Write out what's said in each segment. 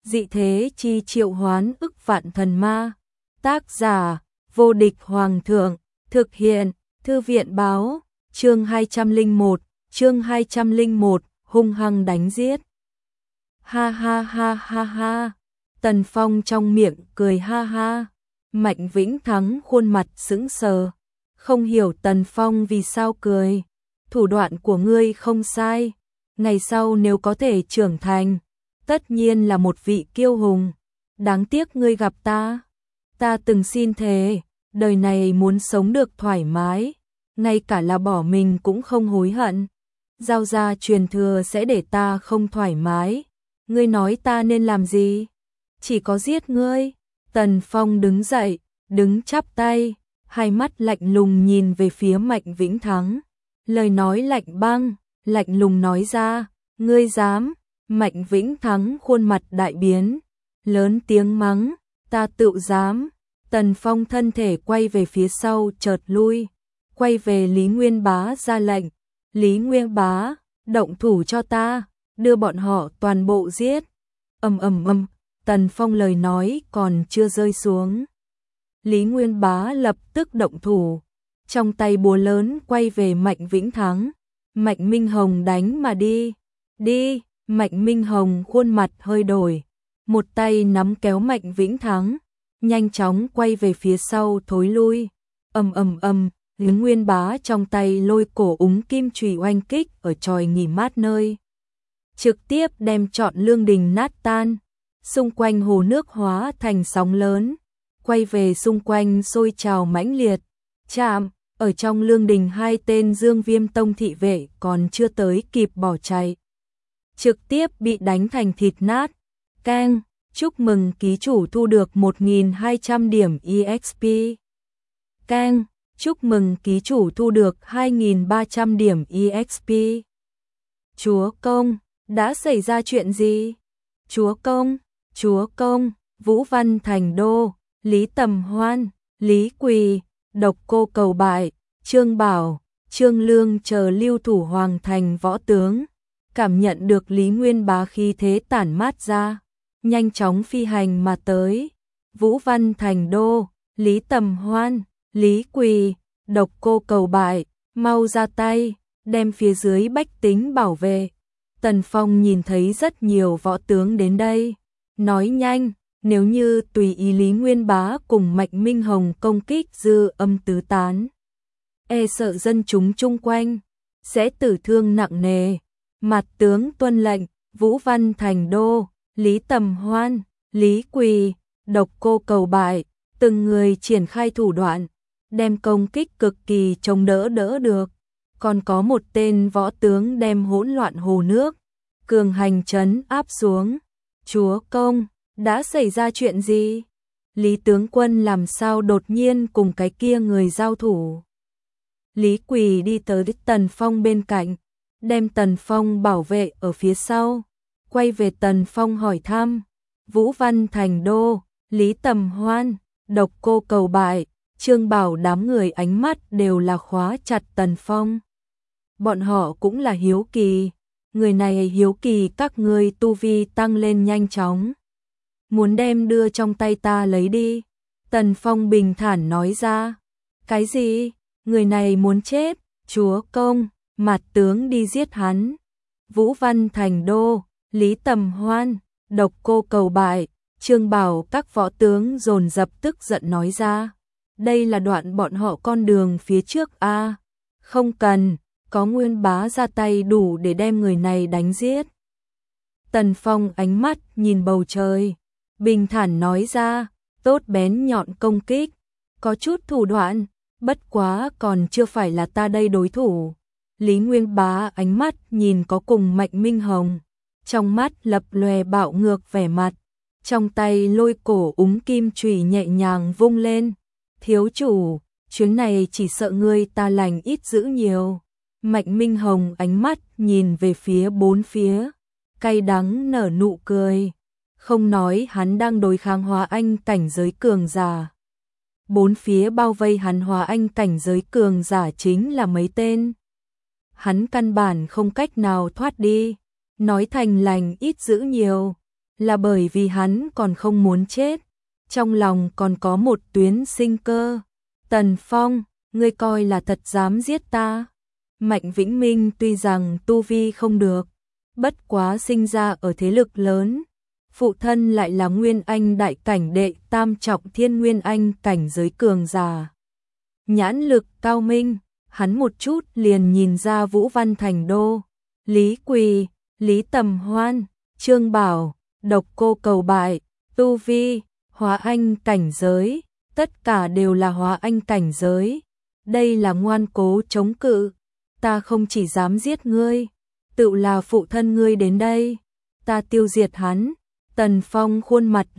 dị thế chi triệu hoán ức vạn thần ma. Tác giả, vô địch hoàng thượng, thực hiện, thư viện báo, chương 201, hung hăng đánh giết. Ha ha ha ha ha, Tần Phong trong miệng cười ha ha, Mạnh Vĩnh Thắng khuôn mặt sững sờ, không hiểu Tần Phong vì sao cười. Thủ đoạn của ngươi không sai, ngày sau nếu có thể trưởng thành, tất nhiên là một vị kiêu hùng. Đáng tiếc ngươi gặp ta từng xin thề, đời này muốn sống được thoải mái, ngay cả là bỏ mình cũng không hối hận. Giao ra truyền thừa sẽ để ta không thoải mái, ngươi nói ta nên làm gì? Chỉ có giết ngươi. Tần Phong đứng dậy, đứng chắp tay, hai mắt lạnh lùng nhìn về phía Mạnh Vĩnh Thắng. Lời nói lạnh băng, lạnh lùng nói ra, ngươi dám? Mạnh Vĩnh Thắng khuôn mặt đại biến, lớn tiếng mắng, ta tự dám. Tần Phong thân thể quay về phía sau chợt lui, quay về Lý Nguyên Bá ra lệnh, Lý Nguyên Bá, động thủ cho ta, đưa bọn họ toàn bộ giết. Tần Phong lời nói còn chưa rơi xuống, Lý Nguyên Bá lập tức động thủ, trong tay búa lớn quay về Mạnh Vĩnh Thắng. Mạnh Minh Hồng đánh mà đi, đi. Mạnh Minh Hồng khuôn mặt hơi đổi, một tay nắm kéo Mạnh Vĩnh Thắng, nhanh chóng quay về phía sau thối lui. Lý Nguyên Bá trong tay lôi cổ úng kim chùy oanh kích ở chòi nghỉ mát nơi, trực tiếp đem trọn lương đình nát tan, xung quanh hồ nước hóa thành sóng lớn, quay về xung quanh sôi trào mãnh liệt. Chạm, ở trong lương đình hai tên Dương Viêm Tông thị vệ còn chưa tới kịp bỏ chạy, trực tiếp bị đánh thành thịt nát. Keng, chúc mừng ký chủ thu được 1.200 điểm EXP. Keng, chúc mừng ký chủ thu được 2.300 điểm EXP. Chúa công, đã xảy ra chuyện gì? Chúa công, Vũ Văn Thành Đô, Lý Tầm Hoan, Lý Quỳ, Độc Cô Cầu Bại, Trương Bảo, Trương Lương chờ lưu thủ hoàng thành võ tướng, cảm nhận được Lý Nguyên Bá khí thế tản mát ra, nhanh chóng phi hành mà tới. Vũ Văn Thành Đô, Lý Tầm Hoan, Lý Quỳ, Độc Cô Cầu Bại, mau ra tay, đem phía dưới bách tính bảo vệ. Tần Phong nhìn thấy rất nhiều võ tướng đến đây, nói nhanh, nếu như tùy ý Lý Nguyên Bá cùng Mạnh Minh Hồng công kích dư âm tứ tán, e sợ dân chúng chung quanh sẽ tử thương nặng nề. Mặt tướng tuân lệnh. Vũ Văn Thành Đô, Lý Tầm Hoan, Lý Quỳ, Độc Cô Cầu Bại, từng người triển khai thủ đoạn, đem công kích cực kỳ chống đỡ được. Còn có một tên võ tướng đem hỗn loạn hồ nước cường hành trấn áp xuống. Chúa công, đã xảy ra chuyện gì? Lý tướng quân làm sao đột nhiên cùng cái kia người giao thủ? Lý Quỳ đi tới Tần Phong bên cạnh, đem Tần Phong bảo vệ ở phía sau, quay về Tần Phong hỏi thăm. Vũ Văn Thành Đô, Lý Tầm Hoan, Độc Cô Cầu Bại, Trương Bảo đám người ánh mắt đều là khóa chặt Tần Phong. Bọn họ cũng là hiếu kỳ, người này hiếu kỳ các ngươi tu vi tăng lên nhanh chóng, muốn đem đưa trong tay ta lấy đi. Tần Phong bình thản nói ra. Cái gì? Người này muốn chết? Chúa công, mặt tướng đi giết hắn. Vũ Văn Thành Đô, Lý Tầm Hoan, Độc Cô Cầu Bại, Trương Bảo các võ tướng dồn dập tức giận nói ra. Đây là đoạn bọn họ con đường phía trước a. Không cần, có Nguyên Bá ra tay đủ để đem người này đánh giết. Tần Phong ánh mắt nhìn bầu trời, bình thản nói ra, tốt bén nhọn công kích, có chút thủ đoạn, bất quá còn chưa phải là ta đây đối thủ. Lý Nguyên Bá ánh mắt nhìn có cùng Mạnh Minh Hồng, trong mắt lập lòe bạo ngược vẻ mặt, trong tay lôi cổ úng kim chùy nhẹ nhàng vung lên. Thiếu chủ, chuyến này chỉ sợ ngươi ta lành ít dữ nhiều. Mạnh Minh Hồng ánh mắt nhìn về phía bốn phía, cay đắng nở nụ cười, không nói hắn đang đối kháng Hóa Anh cảnh giới cường giả. Bốn phía bao vây hắn Hóa Anh cảnh giới cường giả chính là mấy tên. Hắn căn bản không cách nào thoát đi, nói thành lành ít dữ nhiều. là bởi vì hắn còn không muốn chết, trong lòng còn có một tuyến sinh cơ. Tần Phong, ngươi coi là thật dám giết ta. Mạnh Vĩnh Minh tuy rằng tu vi không được, bất quá sinh ra ở thế lực lớn, phụ thân lại là Nguyên Anh đại cảnh đệ tam trọng thiên Nguyên Anh cảnh giới cường giả. Nhãn lực cao minh, hắn một chút liền nhìn ra Vũ Văn Thành Đô, Lý Quỳ, Lý Tầm Hoan, Trương Bảo, Độc Cô Cầu Bại, tu vi, hóa anh cảnh giới, tất cả đều là hóa anh cảnh giới. Đây là ngoan cố chống cự, ta không chỉ dám giết ngươi, tự là phụ thân ngươi đến đây, ta tiêu diệt hắn. Tần Phong khuôn mặt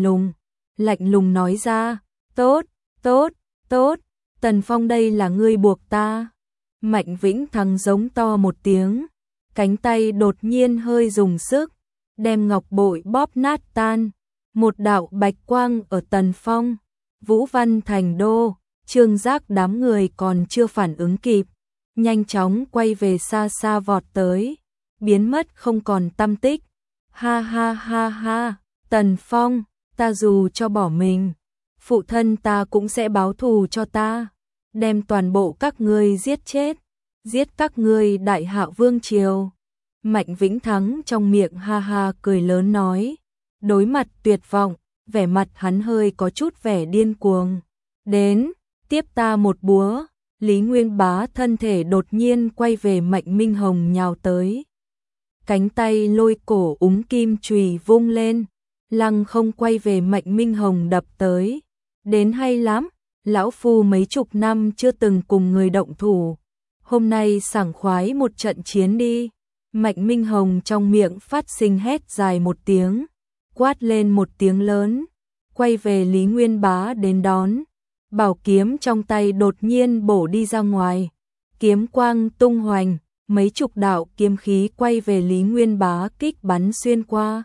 lạnh lùng nói ra, tốt, tốt, tốt, Tần Phong đây là ngươi buộc ta. Mạnh Vĩnh Thắng giống to một tiếng, cánh tay đột nhiên hơi dùng sức, đem ngọc bội bóp nát tan, một đạo bạch quang ở Tần Phong, Vũ Văn Thành Đô, Trương Giác đám người còn chưa phản ứng kịp, nhanh chóng quay về xa xa vọt tới, biến mất không còn tăm tích. Ha ha ha ha, Tần Phong, ta dù cho bỏ mình, phụ thân ta cũng sẽ báo thù cho ta, đem toàn bộ các ngươi giết chết, giết các ngươi Đại Hạ Vương Triều. Mạnh Vĩnh Thắng trong miệng ha ha cười lớn nói, đối mặt tuyệt vọng, vẻ mặt hắn hơi có chút vẻ điên cuồng. Đến, tiếp ta một búa. Lý Nguyên Bá thân thể đột nhiên quay về Mạnh Minh Hồng nhào tới. Cánh tay lôi cổ úng kim chùy vung lên, lăng không quay về Mạnh Minh Hồng đập tới. Đến hay lắm, lão phu mấy chục năm chưa từng cùng người động thủ, hôm nay sảng khoái một trận chiến đi. Mạnh Minh Hồng trong miệng phát sinh hét dài một tiếng, quát lên một tiếng lớn, quay về Lý Nguyên Bá đến đón. Bảo kiếm trong tay đột nhiên bổ đi ra ngoài, kiếm quang tung hoành, mấy chục đạo kiếm khí quay về Lý Nguyên Bá kích bắn xuyên qua.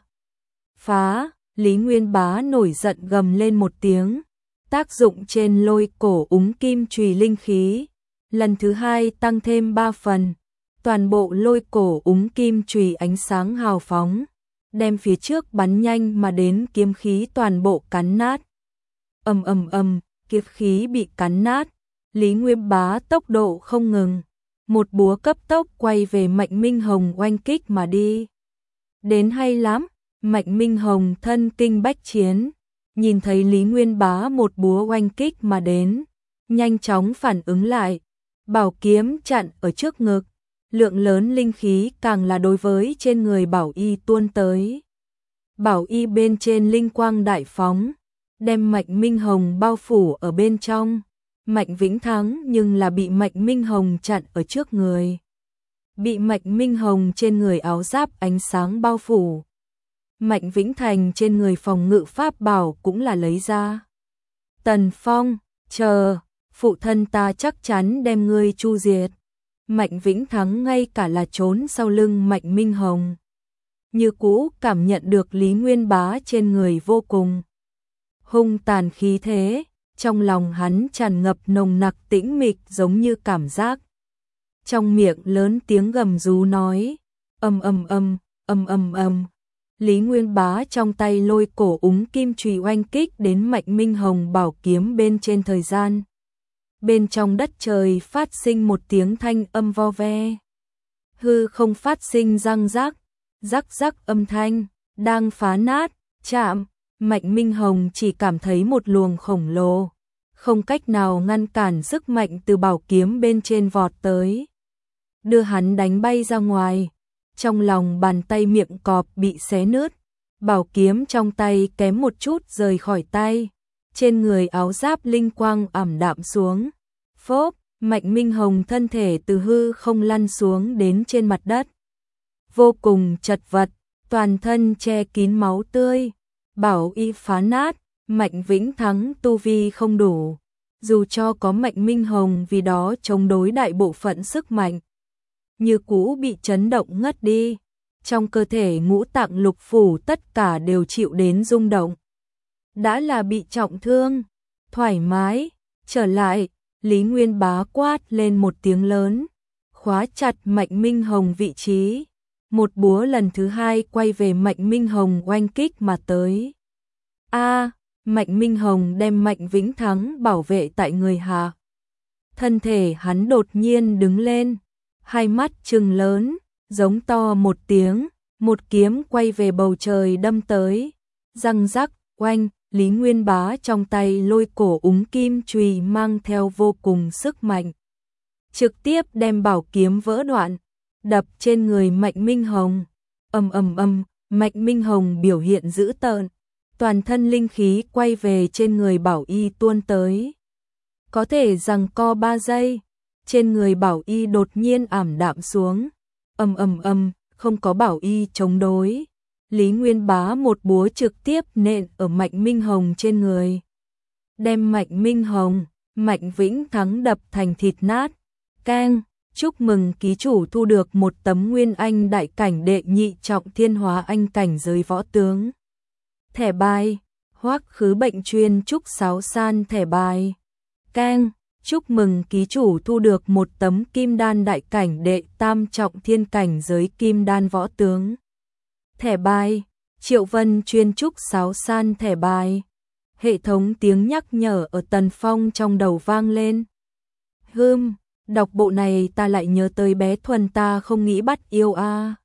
Phá, Lý Nguyên Bá nổi giận gầm lên một tiếng, tác dụng trên lôi cổ úng kim chùy linh khí, lần thứ hai tăng thêm 3 phần, toàn bộ lôi cổ úng kim chùy ánh sáng hào phóng, đem phía trước bắn nhanh mà đến kiếm khí toàn bộ cắn nát. Ầm ầm ầm, kiếm khí bị cắn nát, Lý Nguyên Bá tốc độ không ngừng, một búa cấp tốc quay về Mạnh Minh Hồng oanh kích mà đi. Đến hay lắm, Mạnh Minh Hồng thân kinh bách chiến, nhìn thấy Lý Nguyên Bá một búa oanh kích mà đến, nhanh chóng phản ứng lại, bảo kiếm chặn ở trước ngực, lượng lớn linh khí càng là đối với trên người bảo y tuôn tới. Bảo y bên trên linh quang đại phóng, đem Mạnh Minh Hồng bao phủ ở bên trong. Mạnh Vĩnh Thắng nhưng là bị Mạnh Minh Hồng chặn ở trước người. Bị Mạnh Minh Hồng trên người áo giáp ánh sáng bao phủ. Mạnh Vĩnh Thành trên người phòng ngự pháp bảo cũng là lấy ra. Tần Phong, chờ, phụ thân ta chắc chắn đem ngươi chu diệt. Mạnh Vĩnh Thắng ngay cả là trốn sau lưng Mạnh Minh Hồng. Như cũ cảm nhận được Lý Nguyên Bá trên người vô cùng hung tàn khí thế, trong lòng hắn tràn ngập nồng nặc tĩnh mịch giống như cảm giác. Trong miệng lớn tiếng gầm rú nói, ầm ầm ầm, ầm ầm ầm. Lý Nguyên Bá trong tay lôi cổ úng kim chùy oanh kích đến Mạnh Minh Hồng bảo kiếm bên trên thời gian. Bên trong đất trời phát sinh một tiếng thanh âm vo ve. Hư không phát sinh răng rắc, rắc rắc âm thanh, đang phá nát, chạm. Mạnh Minh Hồng chỉ cảm thấy một luồng khổng lồ, không cách nào ngăn cản sức mạnh từ bảo kiếm bên trên vọt tới, đưa hắn đánh bay ra ngoài. Trong lòng bàn tay miệng cọp bị xé nứt, bảo kiếm trong tay kém một chút rời khỏi tay, trên người áo giáp linh quang ảm đạm xuống. Phốp, Mạnh Minh Hồng thân thể từ hư không lăn xuống đến trên mặt đất, vô cùng chật vật, toàn thân che kín máu tươi. Bảo y phá nát, Mạnh Vĩnh Thắng tu vi không đủ, dù cho có Mạnh Minh Hồng vì đó chống đối đại bộ phận sức mạnh, như cũ bị chấn động ngất đi, trong cơ thể ngũ tạng lục phủ tất cả đều chịu đến rung động. Đã là bị trọng thương, thoải mái, trở lại, Lý Nguyên Bá quát lên một tiếng lớn, khóa chặt Mạnh Minh Hồng vị trí, một búa lần thứ hai quay về Mạnh Minh Hồng oanh kích mà tới. Mạnh Minh Hồng đem Mạnh Vĩnh Thắng bảo vệ tại người hạ. Thân thể hắn đột nhiên đứng lên, hai mắt trừng lớn, giống to một tiếng, một kiếm quay về bầu trời đâm tới. Răng rắc, oanh, Lý Nguyên Bá trong tay lôi cổ úng kim chùy mang theo vô cùng sức mạnh. Trực tiếp đem bảo kiếm vỡ đoạn, đập trên người Mạnh Minh Hồng. Mạnh Minh Hồng biểu hiện dữ tợn, toàn thân linh khí quay về trên người Bảo Y tuôn tới. Có thể giằng co 3 giây, trên người Bảo Y đột nhiên ảm đạm xuống. Không có Bảo Y chống đối. Lý Nguyên Bá một búa trực tiếp nện ở Mạnh Minh Hồng trên người. Đem Mạnh Minh Hồng, Mạnh Vĩnh Thắng đập thành thịt nát. Keng, chúc mừng ký chủ thu được một tấm Nguyên Anh đại cảnh đệ nhị trọng Thiên Hóa Anh cảnh giới võ tướng. Thẻ bài, Hoắc Khứ Bệnh chuyên trúc 6 san thẻ bài. Keng, chúc mừng ký chủ thu được một tấm Kim Đan đại cảnh đệ tam trọng thiên cảnh giới Kim Đan võ tướng. Thẻ bài, Triệu Vân chuyên trúc 6 san thẻ bài. Hệ thống tiếng nhắc nhở ở Tần Phong trong đầu vang lên. Đọc bộ này ta lại nhớ tới bé Thuần ta không nghĩ bắt yêu a.